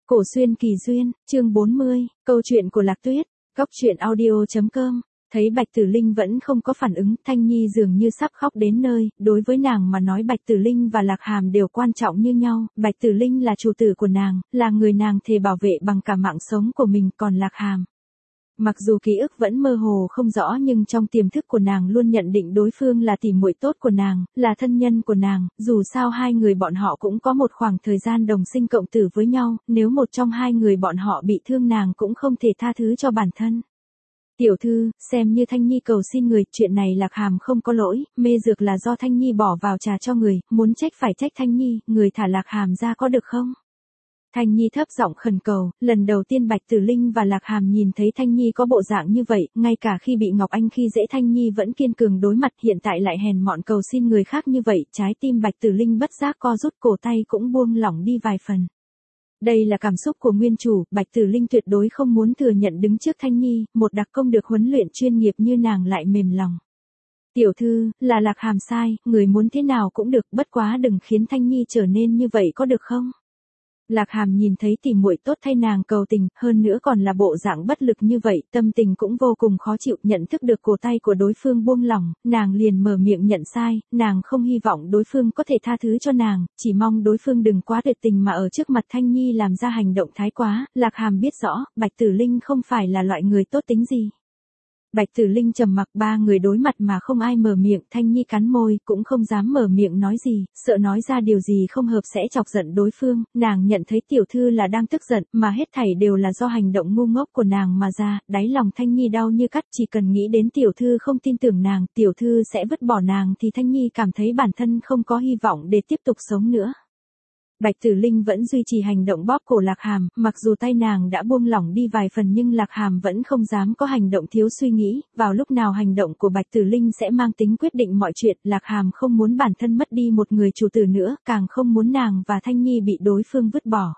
Cổ xuyên kỳ duyên, chương 40, câu chuyện của Lạc Tuyết, góc truyện audio.com. Thấy Bạch Tử Linh vẫn không có phản ứng, Thanh Nhi dường như sắp khóc đến nơi, đối với nàng mà nói Bạch Tử Linh và Lạc Hàm đều quan trọng như nhau, Bạch Tử Linh là chủ tử của nàng, là người nàng thề bảo vệ bằng cả mạng sống của mình, còn Lạc Hàm. Mặc dù ký ức vẫn mơ hồ không rõ nhưng trong tiềm thức của nàng luôn nhận định đối phương là tỉ muội tốt của nàng, là thân nhân của nàng, dù sao hai người bọn họ cũng có một khoảng thời gian đồng sinh cộng tử với nhau, nếu một trong hai người bọn họ bị thương nàng cũng không thể tha thứ cho bản thân. Tiểu thư, xem như Thanh Nhi cầu xin người, chuyện này Lạc Hàm không có lỗi, mê dược là do Thanh Nhi bỏ vào trà cho người, muốn trách phải trách Thanh Nhi, người thả Lạc Hàm ra có được không? Thanh Nhi thấp giọng khẩn cầu, lần đầu tiên Bạch Tử Linh và Lạc Hàm nhìn thấy Thanh Nhi có bộ dạng như vậy, ngay cả khi bị Ngọc Anh khi dễ Thanh Nhi vẫn kiên cường đối mặt, hiện tại lại hèn mọn cầu xin người khác như vậy, trái tim Bạch Tử Linh bất giác co rút, cổ tay cũng buông lỏng đi vài phần. Đây là cảm xúc của nguyên chủ, Bạch Tử Linh tuyệt đối không muốn thừa nhận đứng trước Thanh Nhi, một đặc công được huấn luyện chuyên nghiệp như nàng lại mềm lòng. Tiểu thư, là Lạc Hàm sai, người muốn thế nào cũng được, bất quá đừng khiến Thanh Nhi trở nên như vậy có được không? Lạc Hàm nhìn thấy tỉ muội tốt thay nàng cầu tình, hơn nữa còn là bộ dạng bất lực như vậy, tâm tình cũng vô cùng khó chịu, nhận thức được cổ tay của đối phương buông lỏng, nàng liền mở miệng nhận sai, nàng không hy vọng đối phương có thể tha thứ cho nàng, chỉ mong đối phương đừng quá tuyệt tình mà ở trước mặt Thanh Nhi làm ra hành động thái quá. Lạc Hàm biết rõ, Bạch Tử Linh không phải là loại người tốt tính gì. Bạch Tử Linh trầm mặc, ba người đối mặt mà không ai mở miệng, Thanh Nhi cắn môi, cũng không dám mở miệng nói gì, sợ nói ra điều gì không hợp sẽ chọc giận đối phương, nàng nhận thấy tiểu thư là đang tức giận, mà hết thảy đều là do hành động ngu ngốc của nàng mà ra, đáy lòng Thanh Nhi đau như cắt, chỉ cần nghĩ đến tiểu thư không tin tưởng nàng, tiểu thư sẽ vứt bỏ nàng thì Thanh Nhi cảm thấy bản thân không có hy vọng để tiếp tục sống nữa. Bạch Tử Linh vẫn duy trì hành động bóp cổ Lạc Hàm, mặc dù tay nàng đã buông lỏng đi vài phần nhưng Lạc Hàm vẫn không dám có hành động thiếu suy nghĩ, vào lúc nào hành động của Bạch Tử Linh sẽ mang tính quyết định mọi chuyện, Lạc Hàm không muốn bản thân mất đi một người chủ tử nữa, càng không muốn nàng và Thanh Nhi bị đối phương vứt bỏ.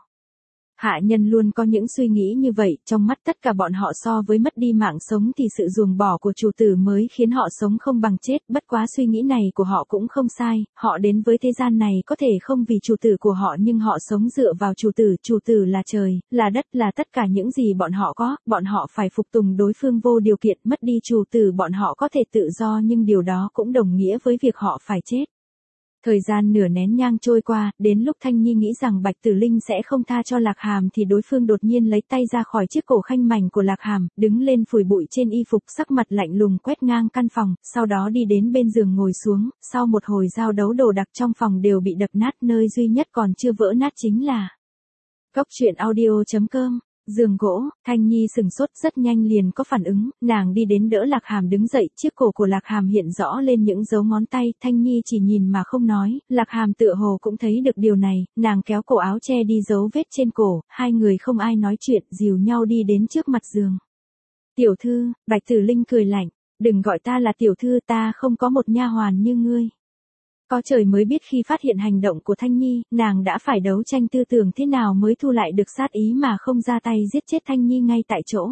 Hạ nhân luôn có những suy nghĩ như vậy, trong mắt tất cả bọn họ so với mất đi mạng sống thì sự ruồng bỏ của chủ tử mới khiến họ sống không bằng chết, bất quá suy nghĩ này của họ cũng không sai, họ đến với thế gian này có thể không vì chủ tử của họ nhưng họ sống dựa vào chủ tử là trời, là đất, là tất cả những gì bọn họ có, bọn họ phải phục tùng đối phương vô điều kiện, mất đi chủ tử bọn họ có thể tự do nhưng điều đó cũng đồng nghĩa với việc họ phải chết. Thời gian nửa nén nhang trôi qua, đến lúc Thanh Nhi nghĩ rằng Bạch Tử Linh sẽ không tha cho Lạc Hàm thì đối phương đột nhiên lấy tay ra khỏi chiếc cổ khanh mảnh của Lạc Hàm, đứng lên phủi bụi trên y phục, sắc mặt lạnh lùng quét ngang căn phòng, sau đó đi đến bên giường ngồi xuống, sau một hồi giao đấu đồ đạc trong phòng đều bị đập nát, nơi duy nhất còn chưa vỡ nát chính là góc truyện audio.com. Giường gỗ, Thanh Nhi sừng sốt rất nhanh liền có phản ứng, nàng đi đến đỡ Lạc Hàm đứng dậy, chiếc cổ của Lạc Hàm hiện rõ lên những dấu ngón tay, Thanh Nhi chỉ nhìn mà không nói, Lạc Hàm tựa hồ cũng thấy được điều này, nàng kéo cổ áo che đi dấu vết trên cổ, hai người không ai nói chuyện, dìu nhau đi đến trước mặt giường. Tiểu thư, Bạch Tử Linh cười lạnh, đừng gọi ta là tiểu thư, ta không có một nha hoàn như ngươi. Có trời mới biết khi phát hiện hành động của Thanh Nhi, nàng đã phải đấu tranh tư tưởng thế nào mới thu lại được sát ý mà không ra tay giết chết Thanh Nhi ngay tại chỗ.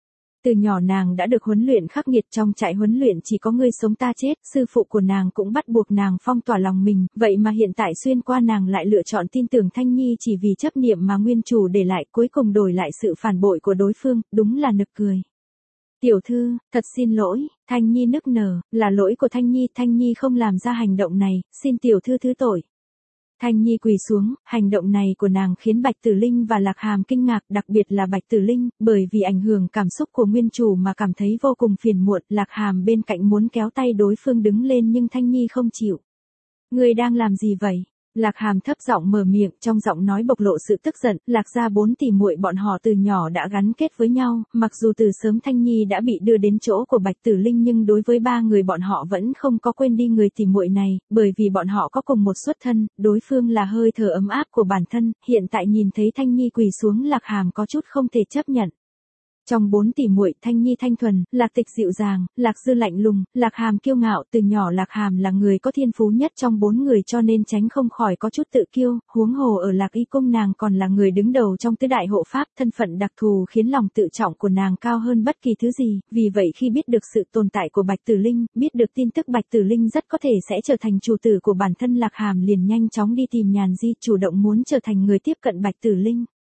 Từ nhỏ nàng đã được huấn luyện khắc nghiệt, trong trại huấn luyện chỉ có ngươi sống ta chết, sư phụ của nàng cũng bắt buộc nàng phong tỏa lòng mình, vậy mà hiện tại xuyên qua nàng lại lựa chọn tin tưởng Thanh Nhi chỉ vì chấp niệm mà nguyên chủ để lại, cuối cùng đổi lại sự phản bội của đối phương, đúng là nực cười. Tiểu thư, thật xin lỗi, Thanh Nhi nức nở, là lỗi của Thanh Nhi không làm ra hành động này, xin tiểu thư thứ tội. Thanh Nhi quỳ xuống, hành động này của nàng khiến Bạch Tử Linh và Lạc Hàm kinh ngạc, đặc biệt là Bạch Tử Linh, bởi vì ảnh hưởng cảm xúc của nguyên chủ mà cảm thấy vô cùng phiền muộn, Lạc Hàm bên cạnh muốn kéo tay đối phương đứng lên nhưng Thanh Nhi không chịu. Ngươi đang làm gì vậy? Lạc Hàm thấp giọng mở miệng, trong giọng nói bộc lộ sự tức giận, Lạc gia bốn tỷ muội bọn họ từ nhỏ đã gắn kết với nhau, mặc dù từ sớm Thanh Nhi đã bị đưa đến chỗ của Bạch Tử Linh nhưng đối với ba người bọn họ vẫn không có quên đi người tỷ muội này, bởi vì bọn họ có cùng một xuất thân, đối phương là hơi thở ấm áp của bản thân, hiện tại nhìn thấy Thanh Nhi quỳ xuống Lạc Hàm có chút không thể chấp nhận. Trong bốn tỷ muội, Thanh Nhi thanh thuần, Lạc Tịch dịu dàng, Lạc Dư lạnh lùng, Lạc Hàm kiêu ngạo, từ nhỏ Lạc Hàm là người có thiên phú nhất trong bốn người cho nên tránh không khỏi có chút tự kiêu, huống hồ ở Lạc Y cung nàng còn là người đứng đầu trong tứ đại hộ pháp, thân phận đặc thù khiến lòng tự trọng của nàng cao hơn bất kỳ thứ gì, vì vậy khi biết được sự tồn tại của Bạch Tử Linh, biết được tin tức Bạch Tử Linh rất có thể sẽ trở thành chủ tử của bản thân, Lạc Hàm liền nhanh chóng đi tìm Nhàn Di, chủ động muốn trở thành người tiếp cận Bạch Tử Linh.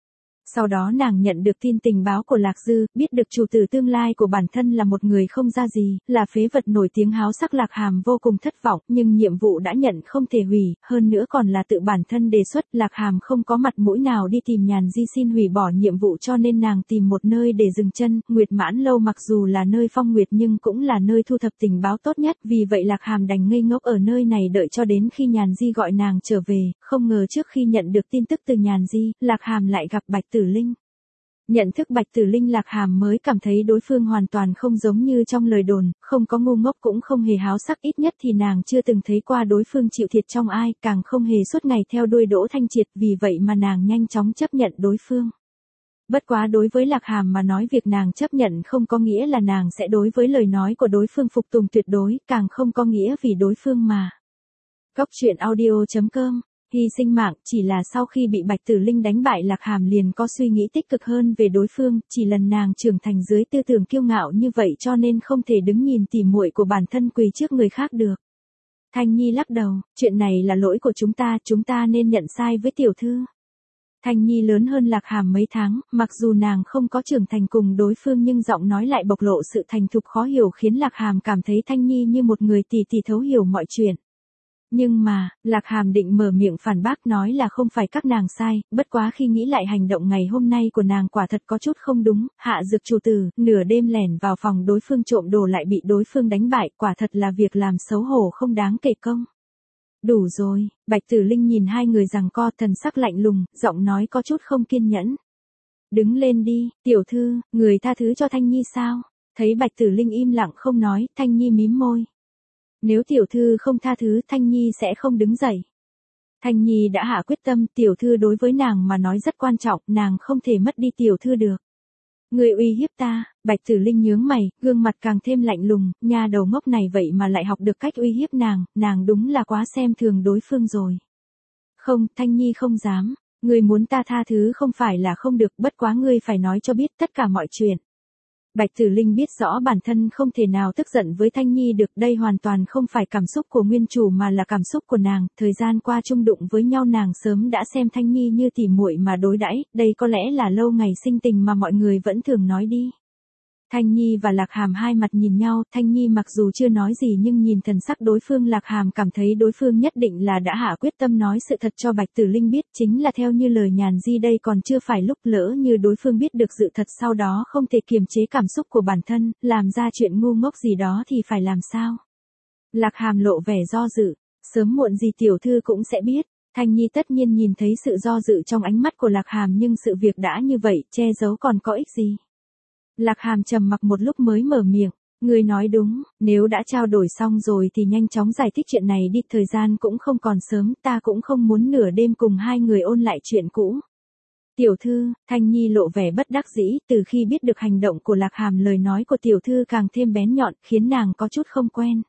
Sau đó nàng nhận được tin tình báo của Lạc Dư, biết được chủ tử tương lai của bản thân là một người không ra gì, là phế vật nổi tiếng háo sắc. Lạc Hàm vô cùng thất vọng, nhưng nhiệm vụ đã nhận không thể hủy, hơn nữa còn là tự bản thân đề xuất. Lạc Hàm không có mặt mũi nào đi tìm Nhàn Di xin hủy bỏ nhiệm vụ, cho nên nàng tìm một nơi để dừng chân. Nguyệt Mãn Lâu mặc dù là nơi phong nguyệt nhưng cũng là nơi thu thập tình báo tốt nhất, vì vậy Lạc Hàm đành ngây ngốc ở nơi này đợi cho đến khi Nhàn Di gọi nàng trở về. Không ngờ trước khi nhận được tin tức từ Nhàn Di, Lạc Hàm lại gặp Bạch Tử Linh. Nhận thức Bạch Tử Linh, Lạc Hàm mới cảm thấy đối phương hoàn toàn không giống như trong lời đồn, không có ngu ngốc cũng không hề háo sắc, ít nhất thì nàng chưa từng thấy qua đối phương chịu thiệt trong ai, càng không hề suốt ngày theo đuôi Đỗ Thanh Triệt, vì vậy mà nàng nhanh chóng chấp nhận đối phương. Bất quá đối với Lạc Hàm mà nói, việc nàng chấp nhận không có nghĩa là nàng sẽ đối với lời nói của đối phương phục tùng tuyệt đối, càng không có nghĩa vì đối phương mà. Góc truyện audio.com hy sinh mạng. Chỉ là sau khi bị Bạch Tử Linh đánh bại, Lạc Hàm liền có suy nghĩ tích cực hơn về đối phương, chỉ lần nàng trưởng thành dưới tư tưởng kiêu ngạo như vậy cho nên không thể đứng nhìn tỉ muội của bản thân quỳ trước người khác được. Thanh Nhi lắc đầu, chuyện này là lỗi của chúng ta nên nhận sai với tiểu thư. Thanh Nhi lớn hơn Lạc Hàm mấy tháng, mặc dù nàng không có trưởng thành cùng đối phương nhưng giọng nói lại bộc lộ sự thành thục khó hiểu, khiến Lạc Hàm cảm thấy Thanh Nhi như một người tỷ tỷ thấu hiểu mọi chuyện. Nhưng mà, Lạc Hàm định mở miệng phản bác nói là không phải các nàng sai, bất quá khi nghĩ lại hành động ngày hôm nay của nàng quả thật có chút không đúng. Hạ Dược chủ tử, nửa đêm lẻn vào phòng đối phương trộm đồ lại bị đối phương đánh bại, quả thật là việc làm xấu hổ không đáng kể công. Đủ rồi, Bạch Tử Linh nhìn hai người giằng co, thần sắc lạnh lùng, giọng nói có chút không kiên nhẫn. Đứng lên đi, tiểu thư, người tha thứ cho Thanh Nhi sao? Thấy Bạch Tử Linh im lặng không nói, Thanh Nhi mím môi. Nếu tiểu thư không tha thứ, Thanh Nhi sẽ không đứng dậy. Thanh Nhi đã hạ quyết tâm, tiểu thư đối với nàng mà nói rất quan trọng, nàng không thể mất đi tiểu thư được. Người uy hiếp ta. Bạch Tử Linh nhướng mày, gương mặt càng thêm lạnh lùng, nha đầu ngốc này vậy mà lại học được cách uy hiếp nàng đúng là quá xem thường đối phương rồi. Không, Thanh Nhi không dám, ngươi muốn ta tha thứ không phải là không được, bất quá ngươi phải nói cho biết tất cả mọi chuyện. Bạch Tử Linh biết rõ bản thân không thể nào tức giận với Thanh Nhi được, đây hoàn toàn không phải cảm xúc của nguyên chủ mà là cảm xúc của nàng, thời gian qua chung đụng với nhau nàng sớm đã xem Thanh Nhi như tỉ muội mà đối đãi, đây có lẽ là lâu ngày sinh tình mà mọi người vẫn thường nói đi. Thanh Nhi và Lạc Hàm hai mặt nhìn nhau, Thanh Nhi mặc dù chưa nói gì nhưng nhìn thần sắc đối phương, Lạc Hàm cảm thấy đối phương nhất định là đã hạ quyết tâm nói sự thật cho Bạch Tử Linh biết, chính là theo như lời Nhàn Di đây còn chưa phải lúc, lỡ như đối phương biết được sự thật sau đó không thể kiềm chế cảm xúc của bản thân, làm ra chuyện ngu ngốc gì đó thì phải làm sao? Lạc Hàm lộ vẻ do dự, sớm muộn gì tiểu thư cũng sẽ biết. Thanh Nhi tất nhiên nhìn thấy sự do dự trong ánh mắt của Lạc Hàm, nhưng sự việc đã như vậy, che giấu còn có ích gì? Lạc Hàm trầm mặc một lúc mới mở miệng, ngươi nói đúng, nếu đã trao đổi xong rồi thì nhanh chóng giải thích chuyện này đi, thời gian cũng không còn sớm, ta cũng không muốn nửa đêm cùng hai người ôn lại chuyện cũ. Tiểu thư, Thanh Nhi lộ vẻ bất đắc dĩ, từ khi biết được hành động của Lạc Hàm, lời nói của tiểu thư càng thêm bén nhọn, khiến nàng có chút không quen.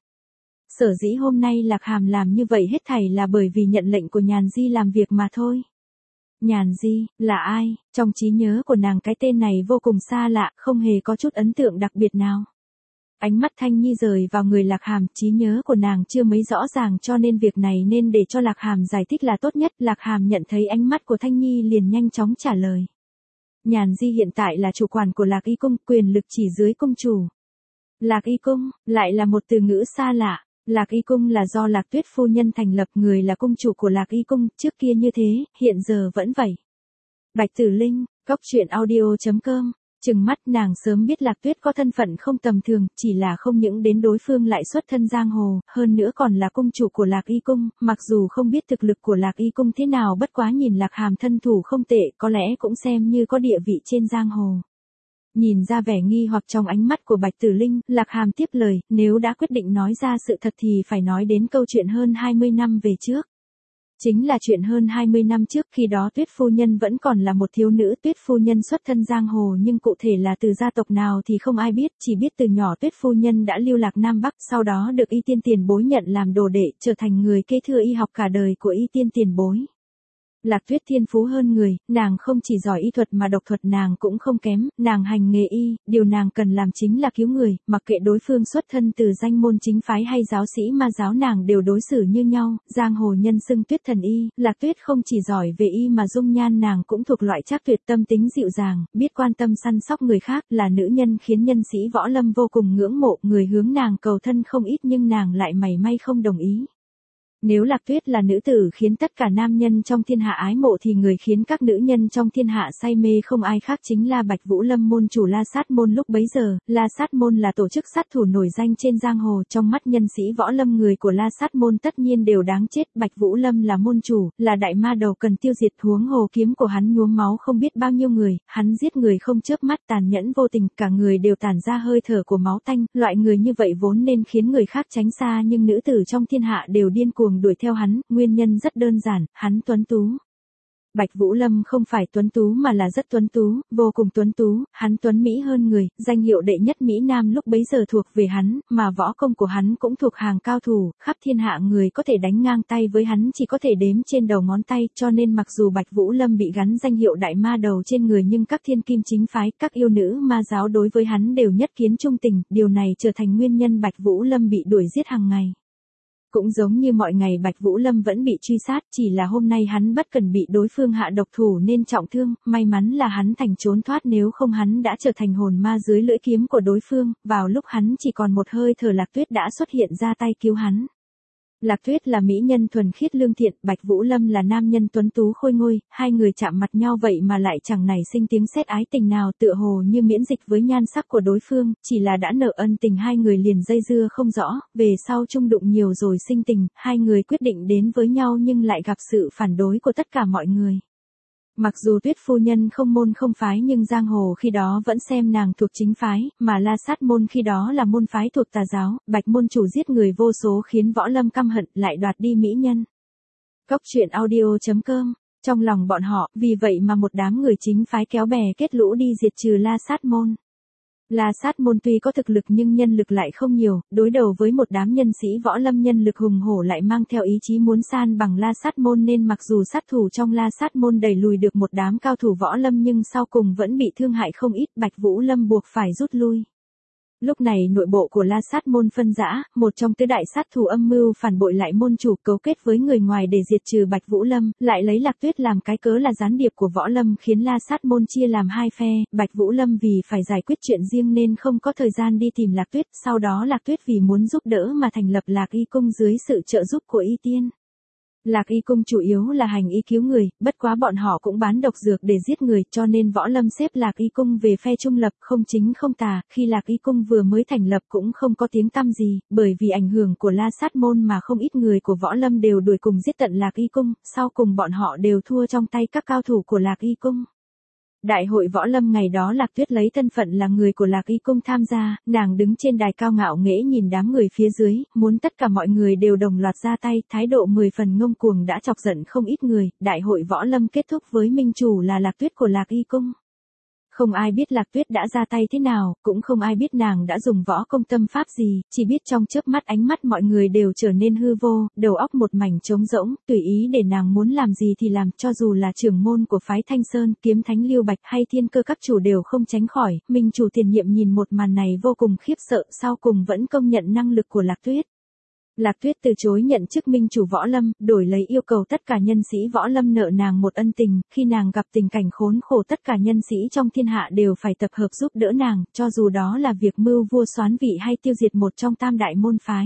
Sở dĩ hôm nay Lạc Hàm làm như vậy hết thảy là bởi vì nhận lệnh của Nhàn Di làm việc mà thôi. Nhàn Di, là ai? Trong trí nhớ của nàng cái tên này vô cùng xa lạ, không hề có chút ấn tượng đặc biệt nào. Ánh mắt Thanh Nhi rời vào người Lạc Hàm, trí nhớ của nàng chưa mấy rõ ràng cho nên việc này nên để cho Lạc Hàm giải thích là tốt nhất. Lạc Hàm nhận thấy ánh mắt của Thanh Nhi liền nhanh chóng trả lời. Nhàn Di hiện tại là chủ quản của Lạc Y Cung, quyền lực chỉ dưới cung chủ. Lạc Y Cung, lại là một từ ngữ xa lạ. Lạc Y Cung là do Lạc Tuyết phu nhân thành lập, người là cung chủ của Lạc Y Cung, trước kia như thế, hiện giờ vẫn vậy. Bạch Tử Linh, góc truyện audio.com, trừng mắt, nàng sớm biết Lạc Tuyết có thân phận không tầm thường, chỉ là không những đến đối phương lại xuất thân giang hồ, hơn nữa còn là cung chủ của Lạc Y Cung, mặc dù không biết thực lực của Lạc Y Cung thế nào, bất quá nhìn Lạc Hàm thân thủ không tệ, có lẽ cũng xem như có địa vị trên giang hồ. Nhìn ra vẻ nghi hoặc trong ánh mắt của Bạch Tử Linh, Lạc Hàm tiếp lời, nếu đã quyết định nói ra sự thật thì phải nói đến câu chuyện hơn 20 năm về trước. Chính là chuyện hơn 20 năm trước, khi đó Tuyết phu nhân vẫn còn là một thiếu nữ. Tuyết phu nhân xuất thân giang hồ nhưng cụ thể là từ gia tộc nào thì không ai biết, chỉ biết từ nhỏ Tuyết phu nhân đã lưu lạc Nam Bắc, sau đó được Y Tiên tiền bối nhận làm đồ đệ, trở thành người kế thừa y học cả đời của Y Tiên tiền bối. Lạc Tuyết thiên phú hơn người, nàng không chỉ giỏi y thuật mà độc thuật nàng cũng không kém, nàng hành nghề y, điều nàng cần làm chính là cứu người, mặc kệ đối phương xuất thân từ danh môn chính phái hay giáo sĩ ma giáo nàng đều đối xử như nhau, giang hồ nhân xưng Tuyết thần y, Lạc Tuyết không chỉ giỏi về y mà dung nhan nàng cũng thuộc loại trác tuyệt, tâm tính dịu dàng, biết quan tâm săn sóc người khác, là nữ nhân khiến nhân sĩ võ lâm vô cùng ngưỡng mộ, người hướng nàng cầu thân không ít nhưng nàng lại mảy may không đồng ý. Nếu Lạc Tuyết là nữ tử khiến tất cả nam nhân trong thiên hạ ái mộ thì người khiến các nữ nhân trong thiên hạ say mê không ai khác chính là Bạch Vũ Lâm môn chủ La Sát môn lúc bấy giờ. La Sát môn là tổ chức sát thủ nổi danh trên giang hồ, trong mắt nhân sĩ võ lâm người của La Sát môn tất nhiên đều đáng chết. Bạch Vũ Lâm là môn chủ, là đại ma đầu cần tiêu diệt, huống hồ kiếm của hắn nhuốm máu không biết bao nhiêu người, hắn giết người không chớp mắt, tàn nhẫn vô tình, cả người đều tản ra hơi thở của máu tanh, loại người như vậy vốn nên khiến người khác tránh xa nhưng nữ tử trong thiên hạ đều điên cuồng đuổi theo hắn, nguyên nhân rất đơn giản, hắn tuấn tú. Bạch Vũ Lâm không phải tuấn tú mà là rất tuấn tú, vô cùng tuấn tú, hắn tuấn mỹ hơn người, danh hiệu đệ nhất Mỹ Nam lúc bấy giờ thuộc về hắn, mà võ công của hắn cũng thuộc hàng cao thủ, khắp thiên hạ người có thể đánh ngang tay với hắn chỉ có thể đếm trên đầu ngón tay, cho nên mặc dù Bạch Vũ Lâm bị gắn danh hiệu đại ma đầu trên người nhưng các thiên kim chính phái, các yêu nữ ma giáo đối với hắn đều nhất kiến trung tình, điều này trở thành nguyên nhân Bạch Vũ Lâm bị đuổi giết hàng ngày. Cũng giống như mọi ngày Bạch Vũ Lâm vẫn bị truy sát, chỉ là hôm nay hắn bất cần bị đối phương hạ độc thủ nên trọng thương, may mắn là hắn thành trốn thoát, nếu không hắn đã trở thành hồn ma dưới lưỡi kiếm của đối phương, vào lúc hắn chỉ còn một hơi thở Lạc Tuyết đã xuất hiện ra tay cứu hắn. Lạc Tuyết là mỹ nhân thuần khiết lương thiện, Bạch Vũ Lâm là nam nhân tuấn tú khôi ngôi, hai người chạm mặt nhau vậy mà lại chẳng nảy sinh tiếng sét ái tình nào, tựa hồ như miễn dịch với nhan sắc của đối phương, chỉ là đã nợ ân tình hai người liền dây dưa không rõ, về sau chung đụng nhiều rồi sinh tình, hai người quyết định đến với nhau nhưng lại gặp sự phản đối của tất cả mọi người. Mặc dù Tuyết phu nhân không môn không phái nhưng giang hồ khi đó vẫn xem nàng thuộc chính phái, mà La Sát môn khi đó là môn phái thuộc tà giáo, Bạch môn chủ giết người vô số khiến võ lâm căm hận, lại đoạt đi mỹ nhân. Cốc truyện audio.com, trong lòng bọn họ, vì vậy mà một đám người chính phái kéo bè kết lũ đi diệt trừ La Sát môn. La Sát môn tuy có thực lực nhưng nhân lực lại không nhiều, đối đầu với một đám nhân sĩ võ lâm nhân lực hùng hổ lại mang theo ý chí muốn san bằng La Sát môn nên mặc dù sát thủ trong La Sát môn đẩy lùi được một đám cao thủ võ lâm nhưng sau cùng vẫn bị thương hại không ít, Bạch Vũ Lâm buộc phải rút lui. Lúc này nội bộ của La Sát môn phân rã, một trong tứ đại sát thủ âm mưu phản bội lại môn chủ, cấu kết với người ngoài để diệt trừ Bạch Vũ Lâm, lại lấy Lạc Tuyết làm cái cớ là gián điệp của võ lâm khiến La Sát môn chia làm hai phe, Bạch Vũ Lâm vì phải giải quyết chuyện riêng nên không có thời gian đi tìm Lạc Tuyết, sau đó Lạc Tuyết vì muốn giúp đỡ mà thành lập Lạc Y cung dưới sự trợ giúp của Y Tiên. Lạc Y cung chủ yếu là hành y cứu người, bất quá bọn họ cũng bán độc dược để giết người, cho nên võ lâm xếp Lạc Y cung về phe trung lập, không chính không tà, khi Lạc Y cung vừa mới thành lập cũng không có tiếng tăm gì, bởi vì ảnh hưởng của La Sát môn mà không ít người của võ lâm đều đuổi cùng giết tận Lạc Y cung, sau cùng bọn họ đều thua trong tay các cao thủ của Lạc Y cung. Đại hội võ lâm ngày đó Lạc Tuyết lấy thân phận là người của Lạc Y cung tham gia, nàng đứng trên đài cao ngạo nghễ nhìn đám người phía dưới, muốn tất cả mọi người đều đồng loạt ra tay, thái độ 10 phần ngông cuồng đã chọc giận không ít người, đại hội võ lâm kết thúc với minh chủ là Lạc Tuyết của Lạc Y cung. Không ai biết Lạc Tuyết đã ra tay thế nào, cũng không ai biết nàng đã dùng võ công tâm pháp gì, chỉ biết trong chớp mắt ánh mắt mọi người đều trở nên hư vô, đầu óc một mảnh trống rỗng, tùy ý để nàng muốn làm gì thì làm, cho dù là trưởng môn của phái Thanh Sơn, Kiếm Thánh Lưu Bạch hay Thiên Cơ các chủ đều không tránh khỏi, minh chủ tiền nhiệm nhìn một màn này vô cùng khiếp sợ, sau cùng vẫn công nhận năng lực của Lạc Tuyết. Lạc Tuyết từ chối nhận chức minh chủ võ lâm, đổi lấy yêu cầu tất cả nhân sĩ võ lâm nợ nàng một ân tình, khi nàng gặp tình cảnh khốn khổ tất cả nhân sĩ trong thiên hạ đều phải tập hợp giúp đỡ nàng, cho dù đó là việc mưu vua soán vị hay tiêu diệt một trong tam đại môn phái.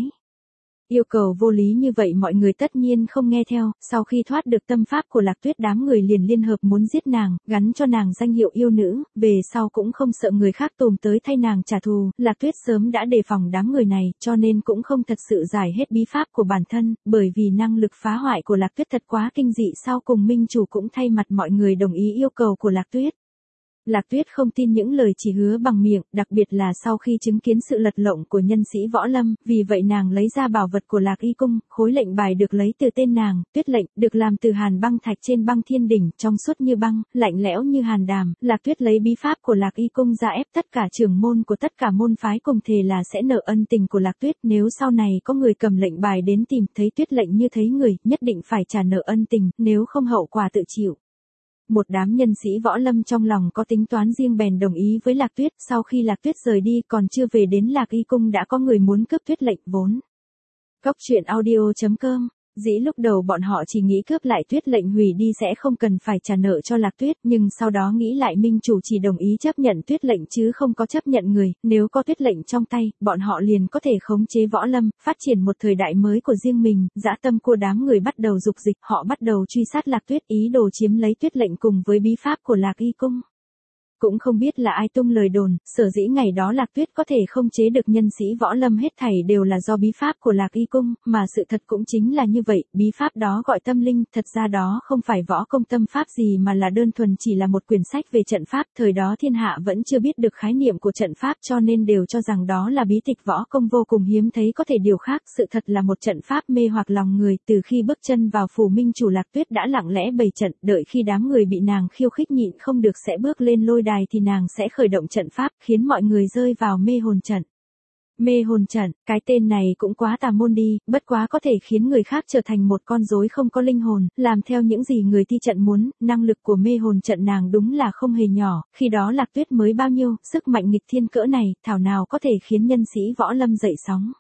Yêu cầu vô lý như vậy mọi người tất nhiên không nghe theo, sau khi thoát được tâm pháp của Lạc Tuyết đám người liền liên hợp muốn giết nàng, gắn cho nàng danh hiệu yêu nữ, về sau cũng không sợ người khác tùm tới thay nàng trả thù, Lạc Tuyết sớm đã đề phòng đám người này, cho nên cũng không thật sự giải hết bí pháp của bản thân, bởi vì năng lực phá hoại của Lạc Tuyết thật quá kinh dị, sau cùng minh chủ cũng thay mặt mọi người đồng ý yêu cầu của Lạc Tuyết. Lạc Tuyết không tin những lời chỉ hứa bằng miệng, đặc biệt là sau khi chứng kiến sự lật lọng của nhân sĩ Võ Lâm, vì vậy nàng lấy ra bảo vật của Lạc Y Cung, khối lệnh bài được lấy từ tên nàng, Tuyết lệnh, được làm từ hàn băng thạch trên băng thiên đỉnh, trong suốt như băng, lạnh lẽo như hàn đàm. Lạc Tuyết lấy bí pháp của Lạc Y Cung ra ép tất cả trưởng môn của tất cả môn phái cùng thề là sẽ nợ ân tình của Lạc Tuyết, nếu sau này có người cầm lệnh bài đến tìm thấy Tuyết lệnh như thấy người, nhất định phải trả nợ ân tình, nếu không hậu quả tự chịu. Một đám nhân sĩ Võ Lâm trong lòng có tính toán riêng bèn đồng ý với Lạc Tuyết, sau khi Lạc Tuyết rời đi còn chưa về đến Lạc Y Cung đã có người muốn cướp Tuyết lệnh vốn. Cốc truyện audio.com. Dĩ lúc đầu bọn họ chỉ nghĩ cướp lại Tuyết lệnh hủy đi sẽ không cần phải trả nợ cho Lạc Tuyết, nhưng sau đó nghĩ lại minh chủ chỉ đồng ý chấp nhận Tuyết lệnh chứ không có chấp nhận người, nếu có Tuyết lệnh trong tay, bọn họ liền có thể khống chế Võ Lâm, phát triển một thời đại mới của riêng mình. Dã tâm của đám người bắt đầu dục dịch, họ bắt đầu truy sát Lạc Tuyết, ý đồ chiếm lấy Tuyết lệnh cùng với bí pháp của Lạc Y Cung. Cũng không biết là ai tung lời đồn, sở dĩ ngày đó Lạc Tuyết có thể không chế được nhân sĩ Võ Lâm hết thảy đều là do bí pháp của Lạc Y Cung, mà sự thật cũng chính là như vậy, bí pháp đó gọi tâm linh, thật ra đó không phải võ công tâm pháp gì mà là đơn thuần chỉ là một quyển sách về trận pháp, thời đó thiên hạ vẫn chưa biết được khái niệm của trận pháp cho nên đều cho rằng đó là bí tịch võ công vô cùng hiếm thấy có thể điều khác, sự thật là một trận pháp mê hoặc lòng người, từ khi bước chân vào phủ minh chủ Lạc Tuyết đã lặng lẽ bày trận, đợi khi đám người bị nàng khiêu khích nhịn không được sẽ bước lên lôi đài thì nàng sẽ khởi động trận pháp, khiến mọi người rơi vào mê hồn trận. Mê hồn trận, cái tên này cũng quá tà môn đi, bất quá có thể khiến người khác trở thành một con rối không có linh hồn, làm theo những gì người thi trận muốn, năng lực của mê hồn trận nàng đúng là không hề nhỏ, khi đó Lạc Tuyết mới bao nhiêu, sức mạnh nghịch thiên cỡ này, thảo nào có thể khiến nhân sĩ Võ Lâm dậy sóng.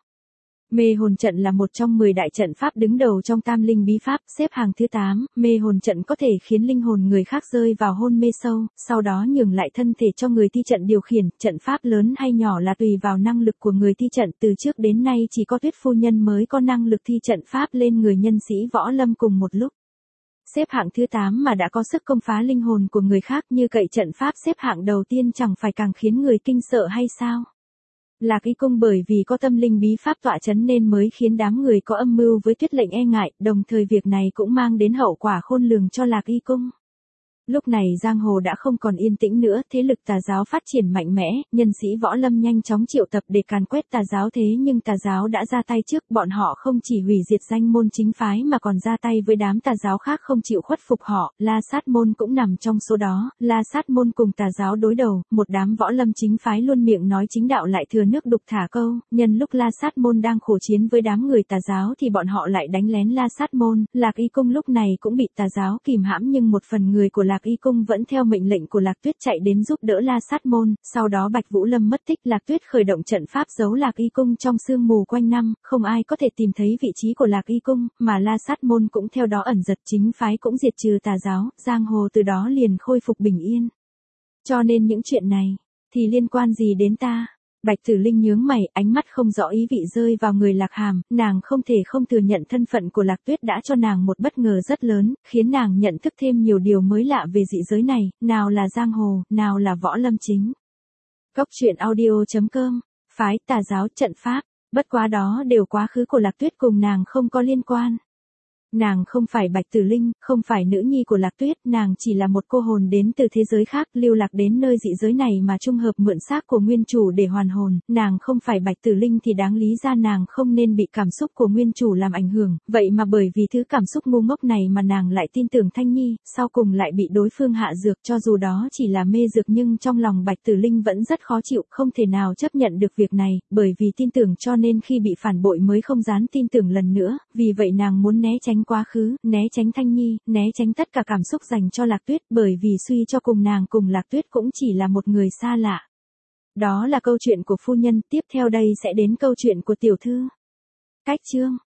Mê hồn trận là một trong 10 đại trận pháp đứng đầu trong tam linh bí pháp, xếp hàng thứ 8, mê hồn trận có thể khiến linh hồn người khác rơi vào hôn mê sâu, sau đó nhường lại thân thể cho người thi trận điều khiển, trận pháp lớn hay nhỏ là tùy vào năng lực của người thi trận, từ trước đến nay chỉ có Tuyết phu nhân mới có năng lực thi trận pháp lên người nhân sĩ Võ Lâm cùng một lúc. Xếp hạng thứ 8 mà đã có sức công phá linh hồn của người khác như cậy trận pháp xếp hạng đầu tiên chẳng phải càng khiến người kinh sợ hay sao? Lạc Y Cung bởi vì có tâm linh bí pháp tọa chấn nên mới khiến đám người có âm mưu với Tuyết lệnh e ngại, đồng thời việc này cũng mang đến hậu quả khôn lường cho Lạc Y Cung. Lúc này giang hồ đã không còn yên tĩnh nữa, thế lực tà giáo phát triển mạnh mẽ, nhân sĩ Võ Lâm nhanh chóng triệu tập để càn quét tà giáo, thế nhưng tà giáo đã ra tay trước, bọn họ không chỉ hủy diệt danh môn chính phái mà còn ra tay với đám tà giáo khác không chịu khuất phục họ, La Sát môn cũng nằm trong số đó, La Sát môn cùng tà giáo đối đầu, một đám Võ Lâm chính phái luôn miệng nói chính đạo lại thừa nước đục thả câu, nhân lúc La Sát môn đang khổ chiến với đám người tà giáo thì bọn họ lại đánh lén La Sát môn, Lạc Y Cung lúc này cũng bị tà giáo kìm hãm nhưng một phần người của Lạc Y Cung vẫn theo mệnh lệnh của Lạc Tuyết chạy đến giúp đỡ La Sát môn, sau đó Bạch Vũ Lâm mất tích, Lạc Tuyết khởi động trận pháp giấu Lạc Y Cung trong sương mù quanh năm, không ai có thể tìm thấy vị trí của Lạc Y Cung, mà La Sát môn cũng theo đó ẩn giật, chính phái cũng diệt trừ tà giáo, giang hồ từ đó liền khôi phục bình yên. Cho nên những chuyện này, thì liên quan gì đến ta? Bạch Tử Linh nhướng mày, ánh mắt không rõ ý vị rơi vào người Lạc Hàm, nàng không thể không thừa nhận thân phận của Lạc Tuyết đã cho nàng một bất ngờ rất lớn, khiến nàng nhận thức thêm nhiều điều mới lạ về dị giới này, nào là giang hồ, nào là võ lâm chính. Cốc truyện audio.com, phái tà giáo trận pháp, bất quá đó đều quá khứ của Lạc Tuyết cùng nàng không có liên quan. Nàng không phải Bạch Tử Linh, không phải nữ nhi của Lạc Tuyết, nàng chỉ là một cô hồn đến từ thế giới khác, lưu lạc đến nơi dị giới này mà trung hợp mượn xác của nguyên chủ để hoàn hồn, nàng không phải Bạch Tử Linh thì đáng lý ra nàng không nên bị cảm xúc của nguyên chủ làm ảnh hưởng, vậy mà bởi vì thứ cảm xúc ngu ngốc này mà nàng lại tin tưởng Thanh Nhi, sau cùng lại bị đối phương hạ dược, cho dù đó chỉ là mê dược nhưng trong lòng Bạch Tử Linh vẫn rất khó chịu, không thể nào chấp nhận được việc này, bởi vì tin tưởng cho nên khi bị phản bội mới không dám tin tưởng lần nữa, vì vậy nàng muốn né tránh quá khứ, né tránh Thanh Nhi, né tránh tất cả cảm xúc dành cho Lạc Tuyết, bởi vì suy cho cùng nàng cùng Lạc Tuyết cũng chỉ là một người xa lạ. Đó là câu chuyện của phu nhân, tiếp theo đây sẽ đến câu chuyện của tiểu thư. Cách chương